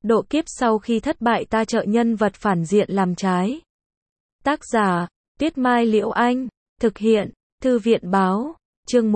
độ kiếp sau khi thất bại ta trợ nhân vật phản diện làm trái. Tác giả, Tuyết Mai Liễu Anh, thực hiện, Thư viện Báo, chương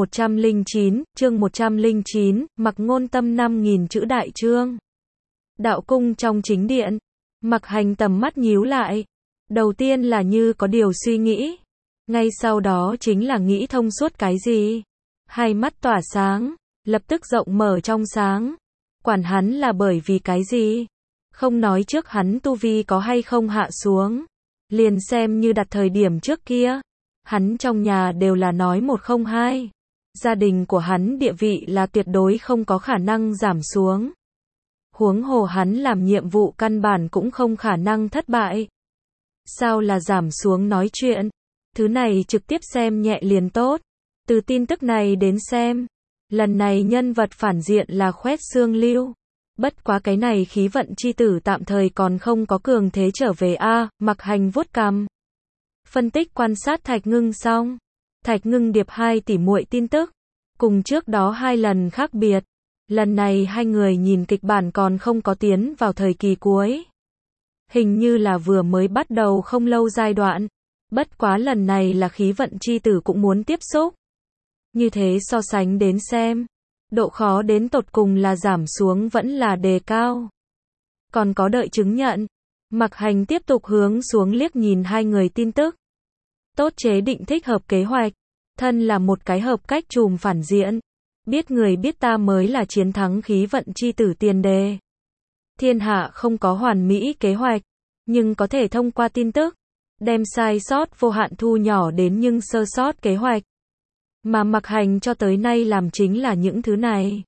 109, Mặc Ngôn Tâm 5.000 chữ đại chương. Đạo cung trong chính điện, Mặc Hành tầm mắt nhíu lại. Đầu tiên là như có điều suy nghĩ. Ngay sau đó chính là nghĩ thông suốt cái gì. Hai mắt tỏa sáng, lập tức rộng mở trong sáng. Quản hắn là bởi vì cái gì? Không nói trước hắn tu vi có hay không hạ xuống. Liền xem như đặt thời điểm trước kia. Hắn trong nhà đều là nói một không hai. Gia đình của hắn địa vị là tuyệt đối không có khả năng giảm xuống. Huống hồ hắn làm nhiệm vụ căn bản cũng không khả năng thất bại. Sao là giảm xuống nói chuyện? Thứ này trực tiếp xem nhẹ liền tốt. Từ tin tức này đến xem, lần này nhân vật phản diện là Khoét Xương Lưu. Bất quá cái này khí vận chi tử tạm thời còn không có cường thế trở về a. Mặc Hành vuốt cằm. Phân tích quan sát Thạch Ngưng xong. Thạch Ngưng điệp hai tỷ muội tin tức. Cùng trước đó hai lần khác biệt. Lần này hai người nhìn kịch bản còn không có tiến vào thời kỳ cuối. Hình như là vừa mới bắt đầu không lâu giai đoạn. Bất quá lần này là khí vận chi tử cũng muốn tiếp xúc. Như thế so sánh đến xem. Độ khó đến tột cùng là giảm xuống vẫn là đề cao. Còn có đợi chứng nhận. Mặc Hành tiếp tục hướng xuống liếc nhìn hai người tin tức. Tốt chế định thích hợp kế hoạch. Thân là một cái hợp cách trùm phản diện. Biết người biết ta mới là chiến thắng khí vận chi tử tiền đề. Thiên hạ không có hoàn mỹ kế hoạch. Nhưng có thể thông qua tin tức. Đem sai sót vô hạn thu nhỏ đến nhưng sơ sót kế hoạch. Mà Mặc Hành cho tới nay làm chính là những thứ này.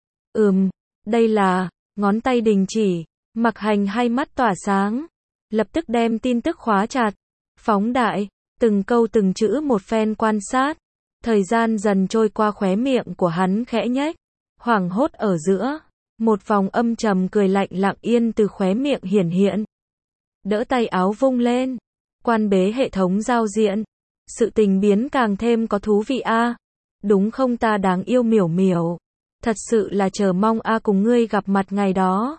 Đây là, ngón tay đình chỉ. Mặc Hành hai mắt tỏa sáng. Lập tức đem tin tức khóa chặt. Phóng đại, từng câu từng chữ một phen quan sát. Thời gian dần trôi qua khóe miệng của hắn khẽ nhếch. Hoảng hốt ở giữa. Một vòng âm trầm cười lạnh lặng yên từ khóe miệng hiển hiện. Đỡ tay áo vung lên. Quan bế hệ thống giao diện. Sự tình biến càng thêm có thú vị a. Đúng không ta đáng yêu miểu miểu. Thật sự là chờ mong a cùng ngươi gặp mặt ngày đó.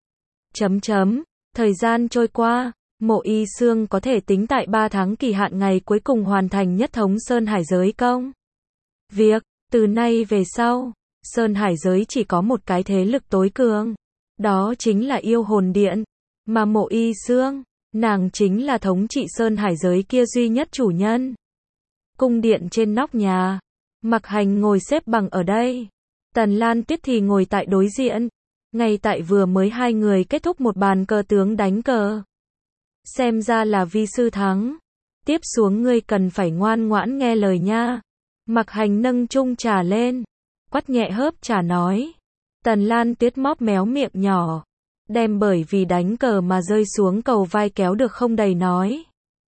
Thời gian trôi qua. Mộ Y Xương có thể tính tại 3 tháng kỳ hạn ngày cuối cùng hoàn thành nhất thống Sơn Hải giới công. Việc, từ nay về sau, Sơn Hải giới chỉ có một cái thế lực tối cường. Đó chính là Yêu Hồn Điện. Mà Mộ Y Xương, nàng chính là thống trị Sơn Hải giới kia duy nhất chủ nhân. Cung điện trên nóc nhà. Mặc Hành ngồi xếp bằng ở đây. Tần Lan Tuyết thì ngồi tại đối diện. Ngay tại vừa mới hai người kết thúc một bàn cờ tướng đánh cờ. Xem ra là vi sư thắng. Tiếp xuống ngươi cần phải ngoan ngoãn nghe lời nha. Mặc Hành nâng chung trà lên. Quắt nhẹ hớp trà nói. Tần Lan Tuyết móp méo miệng nhỏ. Đem bởi vì đánh cờ mà rơi xuống cầu vai kéo được không đầy nói.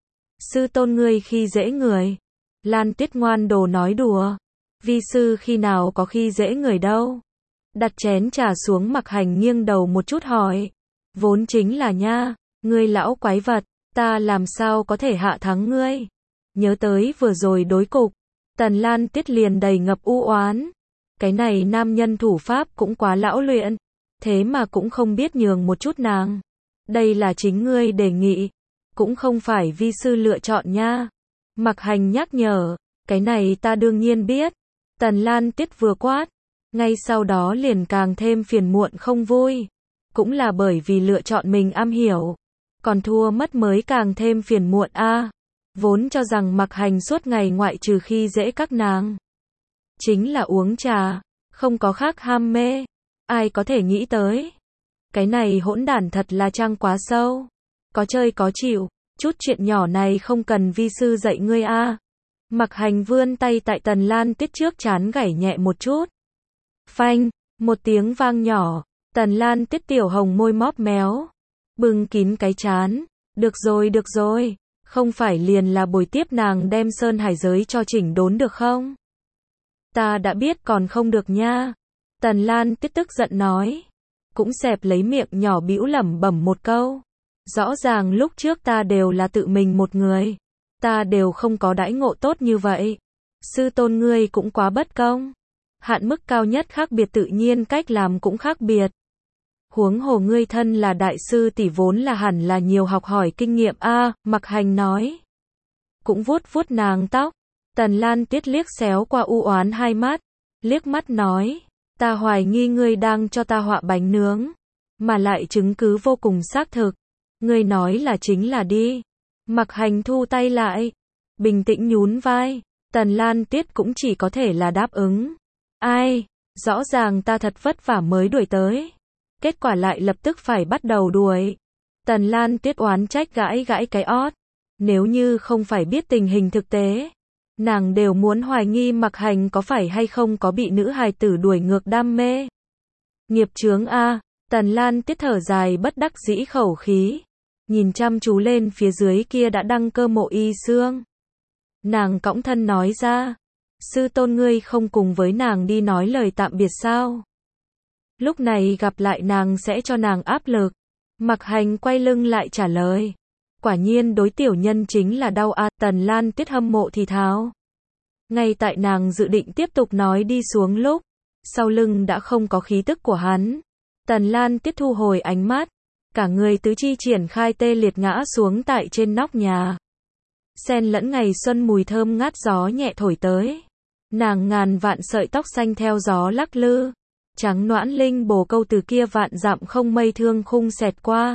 Sư tôn ngươi khi dễ người. Lan Tuyết ngoan đồ nói đùa. Vi sư khi nào có khi dễ người đâu. Đặt chén trà xuống. Mặc Hành nghiêng đầu một chút hỏi. Vốn chính là nha. Ngươi lão quái vật. Ta làm sao có thể hạ thắng ngươi. Nhớ tới vừa rồi đối cục. Tần Lan Tuyết liền đầy ngập u oán. Cái này nam nhân thủ pháp cũng quá lão luyện. Thế mà cũng không biết nhường một chút nàng. Đây là chính ngươi đề nghị. Cũng không phải vi sư lựa chọn nha. Mặc Hành nhắc nhở. Cái này ta đương nhiên biết. Tần Lan Tuyết vừa quát. Ngay sau đó liền càng thêm phiền muộn không vui. Cũng là bởi vì lựa chọn mình am hiểu. Còn thua mất mới càng thêm phiền muộn a. Vốn cho rằng Mặc Hành suốt ngày ngoại trừ khi dễ các nàng. Chính là uống trà. Không có khác ham mê. Ai có thể nghĩ tới. Cái này hỗn đản thật là trăng quá sâu. Có chơi có chịu. Chút chuyện nhỏ này không cần vi sư dạy ngươi a. Mặc Hành vươn tay tại Tần Lan Tuyết trước trán gảy nhẹ một chút. Phanh, một tiếng vang nhỏ. Tần Lan Tuyết tiểu hồng môi móp méo. Bưng kín cái trán. Được rồi. Không phải liền là buổi tiếp nàng đem Sơn Hải giới cho chỉnh đốn được không? Ta đã biết còn không được nha. Tần Lan Tuyết tức giận nói. Cũng xẹp lấy miệng nhỏ bĩu lẩm bẩm một câu. Rõ ràng lúc trước ta đều là tự mình một người. Ta đều không có đãi ngộ tốt như vậy. Sư tôn ngươi cũng quá bất công. Hạn mức cao nhất khác biệt tự nhiên cách làm cũng khác biệt. Huống hồ ngươi thân là đại sư tỷ vốn là hẳn là nhiều học hỏi kinh nghiệm a, Mặc Hành nói. Cũng vuốt vuốt nàng tóc. Tần Lan Tiết liếc xéo qua u oán hai mắt, liếc mắt nói, ta hoài nghi ngươi đang cho ta họa bánh nướng, mà lại chứng cứ vô cùng xác thực. Ngươi nói là chính là đi. Mặc Hành thu tay lại, bình tĩnh nhún vai. Tần Lan Tiết cũng chỉ có thể là đáp ứng. Ai, rõ ràng ta thật vất vả mới đuổi tới, kết quả lại lập tức phải bắt đầu đuổi. Tần Lan Tiết oán trách gãi gãi cái ót. Nếu như không phải biết tình hình thực tế, nàng đều muốn hoài nghi Mặc Hành có phải hay không có bị nữ hài tử đuổi ngược đam mê. Nghiệp chướng a, Tần Lan Tiết thở dài bất đắc dĩ khẩu khí, nhìn chăm chú lên phía dưới kia đã đăng cơ Mộ Y Xương. Nàng cõng thân nói ra, sư tôn ngươi không cùng với nàng đi nói lời tạm biệt sao? Lúc này gặp lại nàng sẽ cho nàng áp lực. Mặc Hành quay lưng lại trả lời, quả nhiên đối tiểu nhân chính là đau a. Tần Lan Tiết hâm mộ thì thào. Ngay tại nàng dự định tiếp tục nói đi xuống lúc, sau lưng đã không có khí tức của hắn. Tần Lan Tiết thu hồi ánh mắt, cả người tứ chi triển khai tê liệt ngã xuống tại trên nóc nhà. Xen lẫn ngày xuân mùi thơm ngát gió nhẹ thổi tới. Nàng ngàn vạn sợi tóc xanh theo gió lắc lư, trắng nõn linh bồ câu từ kia vạn dặm không mây thương khung xẹt qua.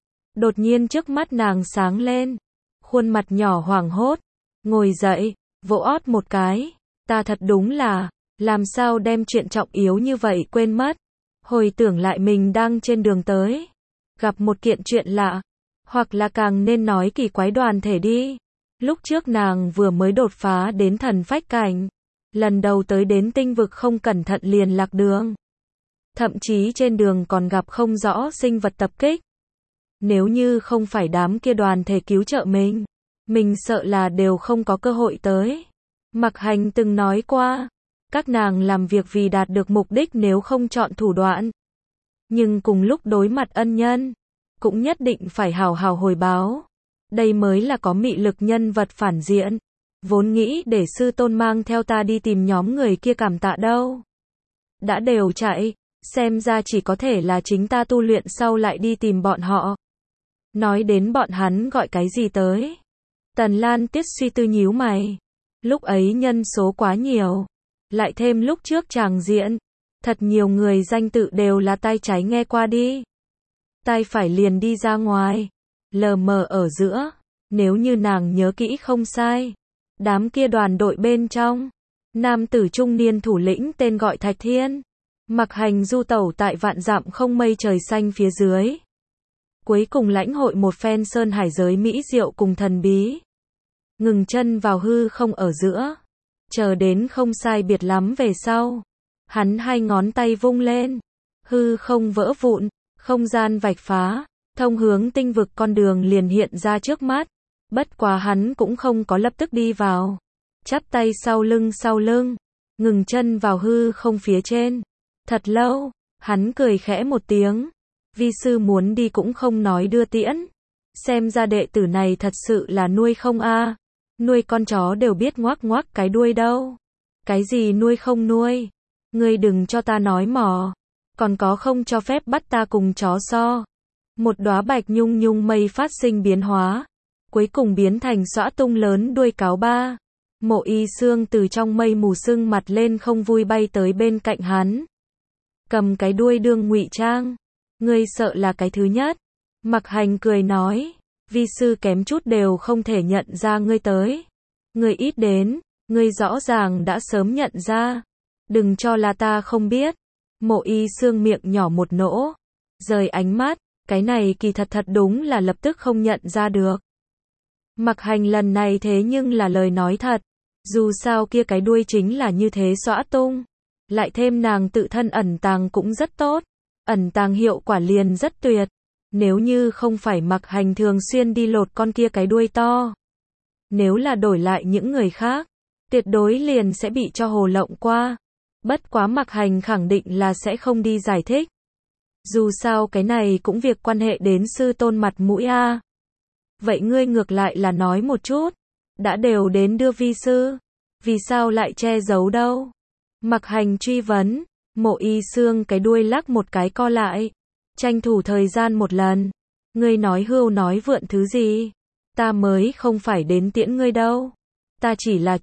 Đột nhiên trước mắt nàng sáng lên, khuôn mặt nhỏ hoảng hốt, ngồi dậy, vỗ ót một cái, ta thật đúng là, làm sao đem chuyện trọng yếu như vậy quên mất. Hồi tưởng lại mình đang trên đường tới, gặp một kiện chuyện lạ, hoặc là càng nên nói kỳ quái đoàn thể đi. Lúc trước nàng vừa mới đột phá đến thần phách cảnh, lần đầu tới đến tinh vực không cẩn thận liền lạc đường. Thậm chí trên đường còn gặp không rõ sinh vật tập kích. Nếu như không phải đám kia đoàn thể cứu trợ mình sợ là đều không có cơ hội tới. Mặc Hành từng nói qua, các nàng làm việc vì đạt được mục đích nếu không chọn thủ đoạn. Nhưng cùng lúc đối mặt ân nhân, cũng nhất định phải hào hào hồi báo. Đây mới là có mị lực nhân vật phản diện. Vốn nghĩ để sư tôn mang theo ta đi tìm nhóm người kia cảm tạ đâu. Đã đều chạy, xem ra chỉ có thể là chính ta tu luyện sau lại đi tìm bọn họ. Nói đến bọn hắn gọi cái gì tới? Tần Lan Tiết suy tư nhíu mày. Lúc ấy nhân số quá nhiều, lại thêm lúc trước tràng diện, thật nhiều người danh tự đều là tay trái nghe qua đi. Tay phải liền đi ra ngoài, lờ mờ ở giữa, nếu như nàng nhớ kỹ không sai. Đám kia đoàn đội bên trong, nam tử trung niên thủ lĩnh tên gọi Thạch Thiên. Mặc Hành du tẩu tại vạn dặm không mây trời xanh phía dưới. Cuối cùng lãnh hội một phen sơn hải giới mỹ diệu cùng thần bí. Ngừng chân vào hư không ở giữa. Chờ đến không sai biệt lắm về sau. Hắn hai ngón tay vung lên. Hư không vỡ vụn, không gian vạch phá. Thông hướng tinh vực con đường liền hiện ra trước mắt. Bất quá hắn cũng không có lập tức đi vào. Chắp tay sau lưng. Ngừng chân vào hư không phía trên. Thật lâu, hắn cười khẽ một tiếng. Vi sư muốn đi cũng không nói đưa tiễn. Xem ra đệ tử này thật sự là nuôi không a. Nuôi con chó đều biết ngoác ngoác cái đuôi đâu. Cái gì nuôi không nuôi? Ngươi đừng cho ta nói mò. Còn có không cho phép bắt ta cùng chó so. Một đóa bạch nhung nhung mây phát sinh biến hóa. Cuối cùng biến thành xõa tung lớn đuôi cáo ba. Mộ Y Xương từ trong mây mù sưng mặt lên không vui bay tới bên cạnh hắn. Cầm cái đuôi đương ngụy trang. Ngươi sợ là cái thứ nhất. Mặc Hành cười nói. Vi sư kém chút đều không thể nhận ra ngươi tới. Ngươi ít đến, ngươi rõ ràng đã sớm nhận ra. Đừng cho là ta không biết. Mộ Y Xương miệng nhỏ một nỗ. Rời ánh mắt, cái này kỳ thật đúng là lập tức không nhận ra được. Mặc Hành lần này thế nhưng là lời nói thật. Dù sao kia cái đuôi chính là như thế xõa tung. Lại thêm nàng tự thân ẩn tàng cũng rất tốt. Ẩn tàng hiệu quả liền rất tuyệt. Nếu như không phải Mặc Hành thường xuyên đi lột con kia cái đuôi to. Nếu là đổi lại những người khác, tuyệt đối liền sẽ bị cho hồ lộng qua. Bất quá Mặc Hành khẳng định là sẽ không đi giải thích. Dù sao cái này cũng việc quan hệ đến sư tôn mặt mũi a. Vậy ngươi ngược lại là nói một chút. Đã đều đến đưa vi sư. Vì sao lại che giấu đâu? Mặc Hành truy vấn. Mộ Y Xương cái đuôi lắc một cái co lại. tranh thủ thời gian một lần. Ngươi nói hưu nói vượn thứ gì? Ta mới không phải đến tiễn ngươi đâu. Ta chỉ là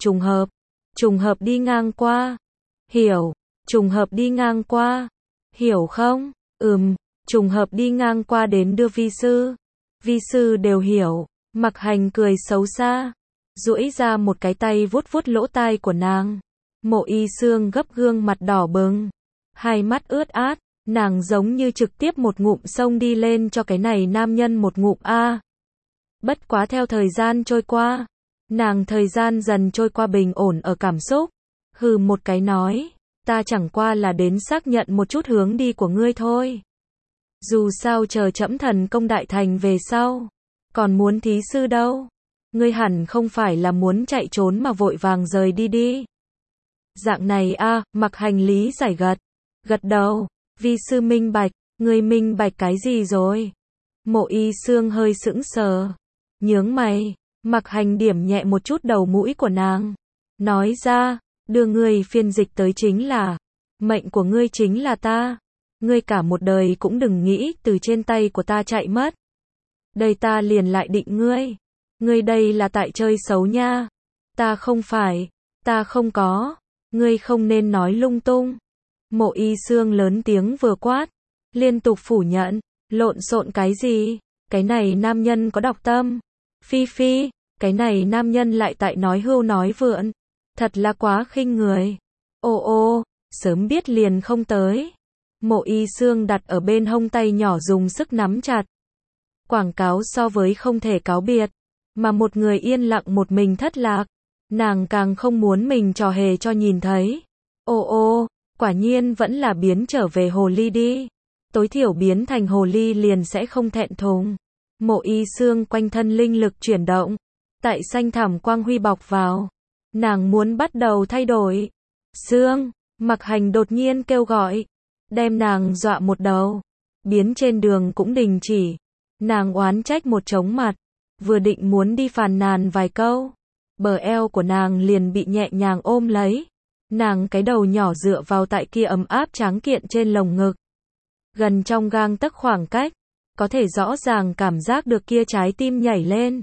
trùng hợp đi ngang qua. Hiểu, trùng hợp đi ngang qua. Hiểu không? Trùng hợp đi ngang qua đến đưa vi sư. Vi sư đều hiểu. Mặc Hành cười xấu xa, duỗi ra một cái tay vuốt vuốt lỗ tai của nàng. Mộ Y Xương gấp gương mặt đỏ bừng, hai mắt ướt át, nàng giống như trực tiếp một ngụm xông đi lên cho cái này nam nhân một ngụm a. Bất quá theo thời gian trôi qua, nàng thời gian dần trôi qua bình ổn ở cảm xúc, hừ một cái nói, ta chẳng qua là đến xác nhận một chút hướng đi của ngươi thôi. Dù sao chờ trẫm thần công đại thành về sau, còn muốn thí sư đâu. Ngươi hẳn không phải là muốn chạy trốn mà vội vàng rời đi đi. Dạng này a, Mặc Hành lý giải gật đầu, vi sư minh bạch, ngươi minh bạch cái gì rồi? Mộ Y Xương hơi sững sờ, nhướng mày, Mặc Hành điểm nhẹ một chút đầu mũi của nàng, nói ra, đưa ngươi phiên dịch tới chính là, mệnh của ngươi chính là ta, ngươi cả một đời cũng đừng nghĩ từ trên tay của ta chạy mất. Đây ta liền lại định ngươi đây là tại chơi xấu nha. Ta không phải, ta không có, ngươi không nên nói lung tung. Mộ Y Xương lớn tiếng vừa quát, liên tục phủ nhận, lộn xộn cái gì, cái này nam nhân có độc tâm. Phi phi, cái này nam nhân lại tại nói hưu nói vượn, thật là quá khinh người. Ô, sớm biết liền không tới. Mộ Y Xương đặt ở bên hông tay nhỏ dùng sức nắm chặt. Quảng cáo so với không thể cáo biệt, mà một người yên lặng một mình thất lạc, nàng càng không muốn mình trò hề cho nhìn thấy. Ô, quả nhiên vẫn là biến trở về hồ ly đi. Tối thiểu biến thành hồ ly liền sẽ không thẹn thùng. Mộ Y Xương quanh thân linh lực chuyển động, tại xanh thẳm quang huy bọc vào. Nàng muốn bắt đầu thay đổi. Xương, Mặc Hành đột nhiên kêu gọi, đem nàng dọa một đầu. Biến trên đường cũng đình chỉ. Nàng oán trách một trống mặt, vừa định muốn đi phàn nàn vài câu, bờ eo của nàng liền bị nhẹ nhàng ôm lấy. Nàng cái đầu nhỏ dựa vào tại kia ấm áp tráng kiện trên lồng ngực. Gần trong gang tấc khoảng cách, có thể rõ ràng cảm giác được kia trái tim nhảy lên.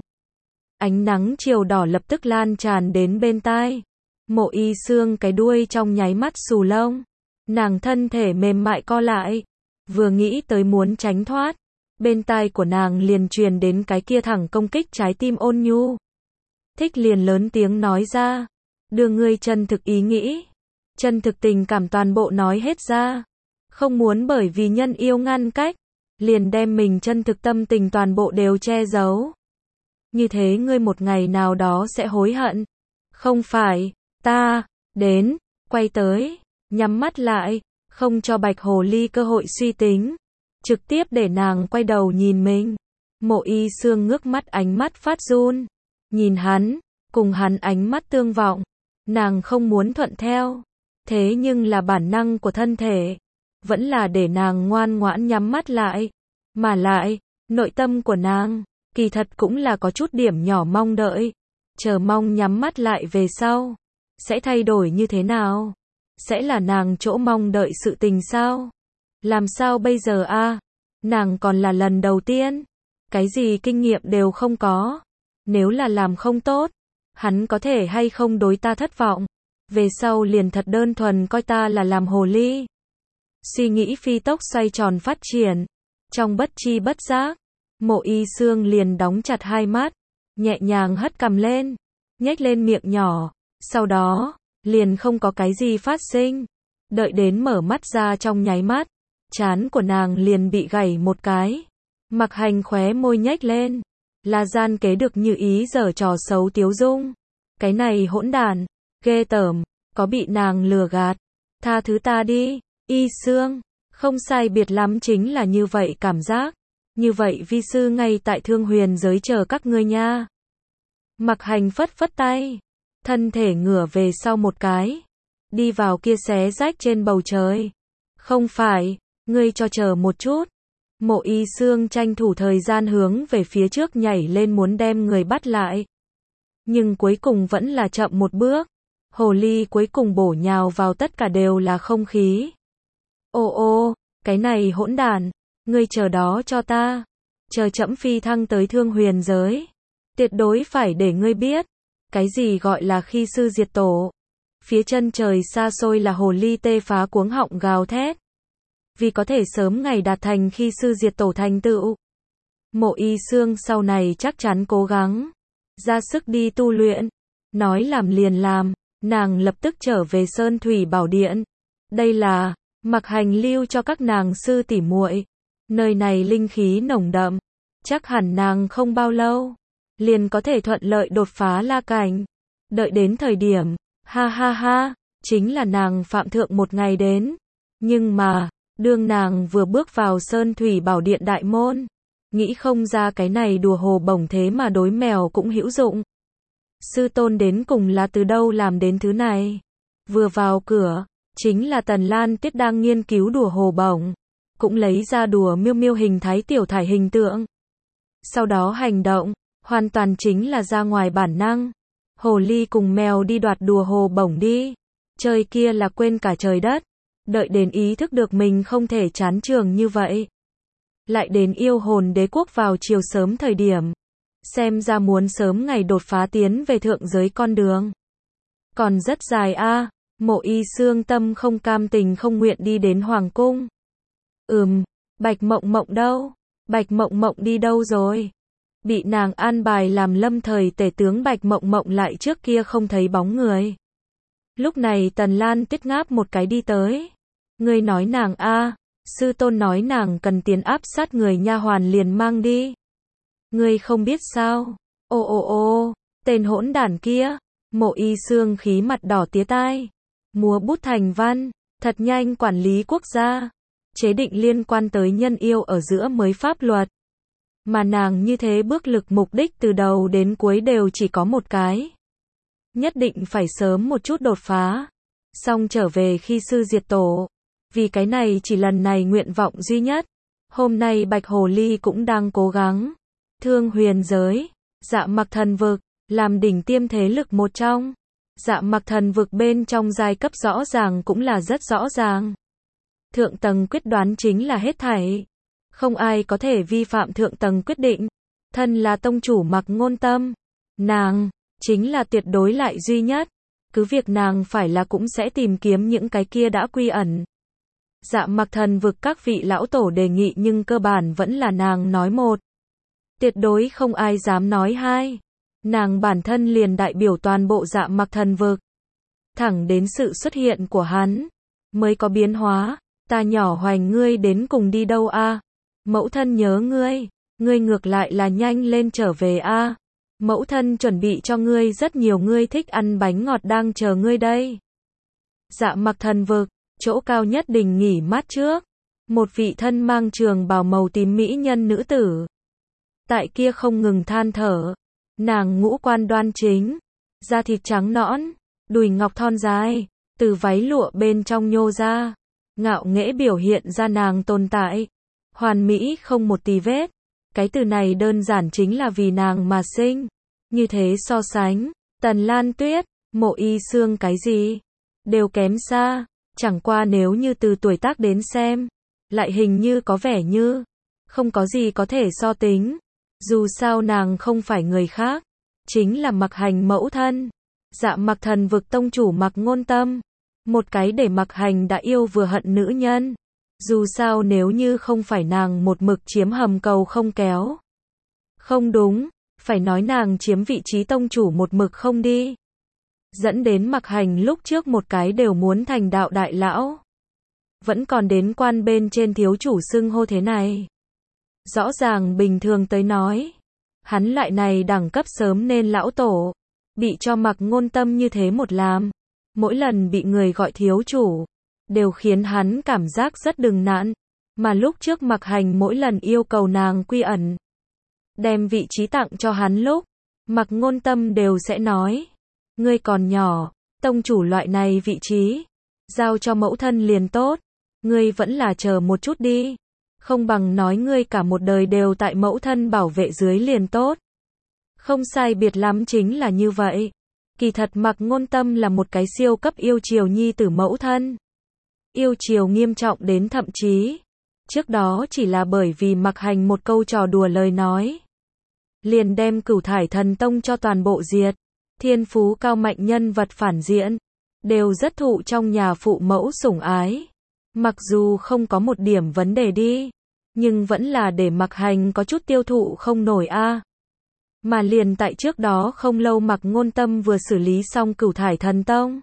Ánh nắng chiều đỏ lập tức lan tràn đến bên tai. Mộ Y Xương cái đuôi trong nháy mắt xù lông. Nàng thân thể mềm mại co lại, vừa nghĩ tới muốn tránh thoát, bên tai của nàng liền truyền đến cái kia thẳng công kích trái tim ôn nhu. Thích liền lớn tiếng nói ra, đưa ngươi chân thực ý nghĩ, chân thực tình cảm toàn bộ nói hết ra. Không muốn bởi vì nhân yêu ngăn cách, liền đem mình chân thực tâm tình toàn bộ đều che giấu. Như thế ngươi một ngày nào đó sẽ hối hận. Không phải, ta, đến, quay tới, nhắm mắt lại, không cho Bạch Hồ Ly cơ hội suy tính. Trực tiếp để nàng quay đầu nhìn mình. Mộ Y Xương ngước mắt ánh mắt phát run. Nhìn hắn, cùng hắn ánh mắt tương vọng. Nàng không muốn thuận theo. Thế nhưng là bản năng của thân thể. Vẫn là để nàng ngoan ngoãn nhắm mắt lại. Mà lại, nội tâm của nàng, kỳ thật cũng là có chút điểm nhỏ mong đợi. Chờ mong nhắm mắt lại về sau. Sẽ thay đổi như thế nào? Sẽ là nàng chỗ mong đợi sự tình sao? Làm sao bây giờ a? Nàng còn là lần đầu tiên. Cái gì kinh nghiệm đều không có. Nếu là làm không tốt, hắn có thể hay không đối ta thất vọng. Về sau liền thật đơn thuần coi ta là làm hồ ly. Suy nghĩ phi tốc xoay tròn phát triển. Trong bất chi bất giác, Mộ Y Xương liền đóng chặt hai mắt, nhẹ nhàng hất cằm lên, nhếch lên miệng nhỏ. Sau đó, liền không có cái gì phát sinh. Đợi đến mở mắt ra trong nháy mắt, trán của nàng liền bị gảy một cái. Mặc Hành khóe môi nhếch lên, là gian kế được như ý giở trò xấu tiếu dung. Cái này hỗn đản, ghê tởm, có bị nàng lừa gạt. Tha thứ ta đi, Y Xương, không sai biệt lắm chính là như vậy cảm giác. Như vậy vi sư ngay tại Thương Huyền giới chờ các ngươi nha. Mặc Hành phất phất tay, thân thể ngửa về sau một cái, đi vào kia xé rách trên bầu trời. Không phải, ngươi cho chờ một chút. Mộ Y Xương tranh thủ thời gian hướng về phía trước nhảy lên muốn đem người bắt lại. Nhưng cuối cùng vẫn là chậm một bước. Hồ ly cuối cùng bổ nhào vào tất cả đều là không khí. Ô, cái này hỗn đản, Ngươi chờ đó cho ta. Chờ trẫm phi thăng tới Thương Huyền giới. Tuyệt đối phải để ngươi biết. Cái gì gọi là khi sư diệt tổ. Phía chân trời xa xôi là hồ ly tê phá cuống họng gào thét. Vì có thể sớm ngày đạt thành khi sư diệt tổ thành tựu. Mộ Y Xương sau này chắc chắn cố gắng. Ra sức đi tu luyện. Nói làm liền làm. Nàng lập tức trở về Sơn Thủy Bảo Điện. Đây là Mặc Hành lưu cho các nàng sư tỷ muội. Nơi này linh khí nồng đậm. Chắc hẳn nàng không bao lâu liền có thể thuận lợi đột phá la cảnh. Đợi đến thời điểm, ha ha ha, chính là nàng phạm thượng một ngày đến. Nhưng mà, đương nàng vừa bước vào Sơn Thủy Bảo Điện đại môn, nghĩ không ra cái này đùa hồ bổng thế mà đối mèo cũng hữu dụng. Sư tôn đến cùng là từ đâu làm đến thứ này? Vừa vào cửa, chính là Tần Lan Tuyết đang nghiên cứu đùa hồ bổng, cũng lấy ra đùa miêu miêu hình thái tiểu thải hình tượng. Sau đó hành động, hoàn toàn chính là ra ngoài bản năng. Hồ ly cùng mèo đi đoạt đùa hồ bổng đi. Chơi kia là quên cả trời đất. Đợi đến ý thức được mình không thể chán trường như vậy. Lại đến yêu hồn đế quốc vào chiều sớm thời điểm. Xem ra muốn sớm ngày đột phá tiến về thượng giới con đường. Còn rất dài a. Mộ Y Xương tâm không cam tình không nguyện đi đến hoàng cung. Bạch Mộng Mộng đâu? Bạch Mộng Mộng đi đâu rồi? Bị nàng an bài làm lâm thời tể tướng Bạch Mộng Mộng lại trước kia không thấy bóng người. Lúc này Tần Lan Tuyết ngáp một cái đi tới. Ngươi nói nàng a, sư tôn nói nàng cần tiền áp sát người nha hoàn liền mang đi. Ngươi không biết sao? Ô, tên hỗn đản kia. Mộ Y Xương khí mặt đỏ tía tai. Múa bút thành văn, thật nhanh quản lý quốc gia. Chế định liên quan tới nhân yêu ở giữa mới pháp luật. Mà nàng như thế bước lực mục đích từ đầu đến cuối đều chỉ có một cái. Nhất định phải sớm một chút đột phá. Xong trở về khi sư diệt tổ. Vì cái này chỉ lần này nguyện vọng duy nhất. Hôm nay Bạch Hồ Ly cũng đang cố gắng. Thương Huyền giới, Dạ Mặc Thần vực, làm đỉnh tiêm thế lực một trong. Dạ Mặc Thần vực bên trong giai cấp rõ ràng cũng là rất rõ ràng. Thượng tầng quyết đoán chính là hết thảy. Không ai có thể vi phạm thượng tầng quyết định. Thân là tông chủ Mặc Ngôn Tâm. Nàng, chính là tuyệt đối lại duy nhất. Cứ việc nàng phải là cũng sẽ tìm kiếm những cái kia đã quy ẩn. Dạ Mặc Thần vực các vị lão tổ đề nghị nhưng cơ bản vẫn là nàng nói một. Tuyệt đối không ai dám nói hai. Nàng bản thân liền đại biểu toàn bộ Dạ Mặc Thần vực. Thẳng đến sự xuất hiện của hắn, mới có biến hóa. Ta nhỏ Hoành ngươi đến cùng đi đâu a? Mẫu thân nhớ ngươi. Ngươi ngược lại là nhanh lên trở về a. Mẫu thân chuẩn bị cho ngươi rất nhiều ngươi thích ăn bánh ngọt đang chờ ngươi đây. Dạ Mặc Thần vực, chỗ cao nhất đỉnh nghỉ mát trước. Một vị thân mang trường bào màu tím mỹ nhân nữ tử. Tại kia không ngừng than thở. Nàng ngũ quan đoan chính. Da thịt trắng nõn. Đùi ngọc thon dài. Từ váy lụa bên trong nhô ra. Ngạo nghễ biểu hiện ra nàng tồn tại. Hoàn mỹ không một tì vết. Cái từ này đơn giản chính là vì nàng mà sinh. Như thế so sánh, Tần Lan Tuyết, Mộ Y Xương cái gì? Đều kém xa. Chẳng qua nếu như từ tuổi tác đến xem, lại hình như có vẻ như không có gì có thể so tính. Dù sao nàng không phải người khác, chính là Mặc Hành mẫu thân. Dạ Mặc Thần vực tông chủ Mặc Ngôn Tâm. Một cái để Mặc Hành đã yêu vừa hận nữ nhân. Dù sao nếu như không phải nàng một mực chiếm hầm cầu không kéo. Không đúng, phải nói nàng chiếm vị trí tông chủ một mực không đi. Dẫn đến Mặc Hành lúc trước một cái đều muốn thành đạo đại lão. Vẫn còn đến quan bên trên thiếu chủ xưng hô thế này. Rõ ràng bình thường tới nói. Hắn lại này đẳng cấp sớm nên lão tổ. Bị cho Mặc Ngôn Tâm như thế một làm. Mỗi lần bị người gọi thiếu chủ. Đều khiến hắn cảm giác rất đừng nạn. Mà lúc trước Mặc Hành mỗi lần yêu cầu nàng quy ẩn. Đem vị trí tặng cho hắn lúc. Mặc Ngôn Tâm đều sẽ nói. Ngươi còn nhỏ, tông chủ loại này vị trí. Giao cho mẫu thân liền tốt. Ngươi vẫn là chờ một chút đi. Không bằng nói ngươi cả một đời đều tại mẫu thân bảo vệ dưới liền tốt. Không sai biệt lắm chính là như vậy. Kỳ thật Mặc Ngôn Tâm là một cái siêu cấp yêu chiều nhi tử mẫu thân. Yêu chiều nghiêm trọng đến thậm chí Trước đó chỉ là bởi vì Mặc Hành một câu trò đùa lời nói, liền đem Cửu Thải Thần Tông cho toàn bộ diệt. Thiên phú cao mạnh nhân vật phản diện, đều rất thụ trong nhà phụ mẫu sủng ái. Mặc dù không có một điểm vấn đề đi, nhưng vẫn là để Mặc Hành có chút tiêu thụ không nổi a. Mà liền tại trước đó không lâu Mặc Ngôn Tâm vừa xử lý xong Cửu Thải Thần Tông.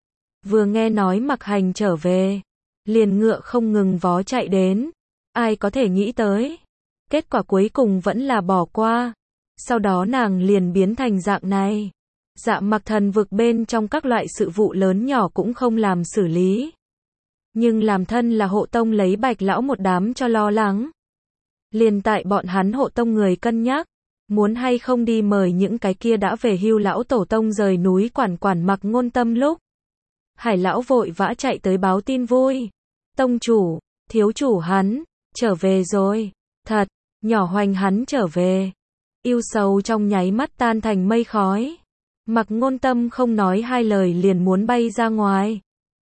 Vừa nghe nói Mặc Hành trở về, liền ngựa không ngừng vó chạy đến. Ai có thể nghĩ tới, kết quả cuối cùng vẫn là bỏ qua. Sau đó nàng liền biến thành dạng này. Dạ Mặc Thần vực bên trong các loại sự vụ lớn nhỏ cũng không làm xử lý. Nhưng làm thân là hộ tông lấy Bạch lão một đám cho lo lắng. Liền tại bọn hắn hộ tông người cân nhắc, muốn hay không đi mời những cái kia đã về hưu lão tổ tông rời núi quản Mặc Ngôn Tâm lúc. Hải lão vội vã chạy tới báo tin vui. Tông chủ, thiếu chủ hắn, trở về rồi. Thật, nhỏ Hoành hắn trở về. Yêu sầu trong nháy mắt tan thành mây khói. Mặc Ngôn Tâm không nói hai lời liền muốn bay ra ngoài.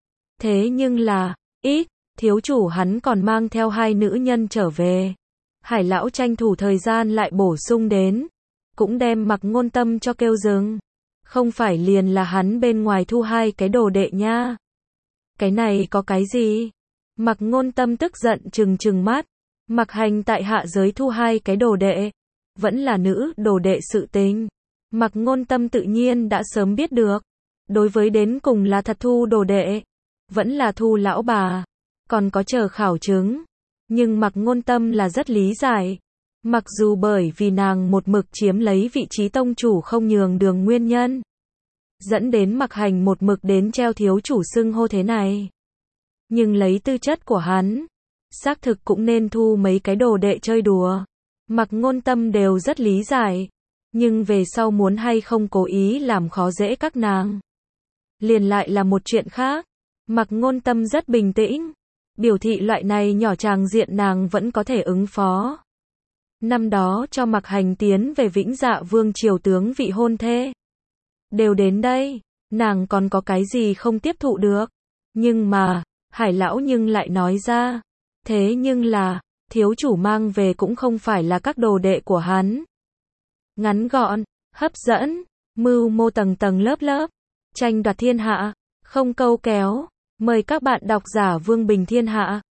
Thế nhưng là, thiếu chủ hắn còn mang theo hai nữ nhân trở về. Hải lão tranh thủ thời gian lại bổ sung đến, cũng đem Mặc Ngôn Tâm cho kêu dừng. Không phải liền là hắn bên ngoài thu hai cái đồ đệ nha. Cái này có cái gì? Mặc Ngôn Tâm tức giận trừng mắt. Mặc Hành tại hạ giới thu hai cái đồ đệ, vẫn là nữ đồ đệ sự tình. Mặc Ngôn Tâm tự nhiên đã sớm biết được. Đối với đến cùng là thật thu đồ đệ, vẫn là thu lão bà, còn có chờ khảo chứng. Nhưng Mặc Ngôn Tâm là rất lý giải. Mặc dù bởi vì nàng một mực chiếm lấy vị trí tông chủ không nhường đường nguyên nhân, dẫn đến Mặc Hành một mực đến treo thiếu chủ xưng hô thế này. Nhưng lấy tư chất của hắn, xác thực cũng nên thu mấy cái đồ đệ chơi đùa. Mặc Ngôn Tâm đều rất lý giải. Nhưng về sau muốn hay không cố ý làm khó dễ các nàng, liền lại là một chuyện khác. Mặc Ngôn Tâm rất bình tĩnh, biểu thị loại này nhỏ tràng diện nàng vẫn có thể ứng phó. Năm đó cho Mặc Hành tiến về Vĩnh Dạ Vương triều tướng vị hôn thê, đều đến đây, nàng còn có cái gì không tiếp thụ được. Nhưng mà, Hải lão nhưng lại nói ra, thế nhưng là, thiếu chủ mang về cũng không phải là các đồ đệ của hắn. Ngắn gọn, hấp dẫn, mưu mô tầng tầng lớp lớp, tranh đoạt thiên hạ, không câu kéo. Mời các bạn độc giả Vương Bình Thiên Hạ.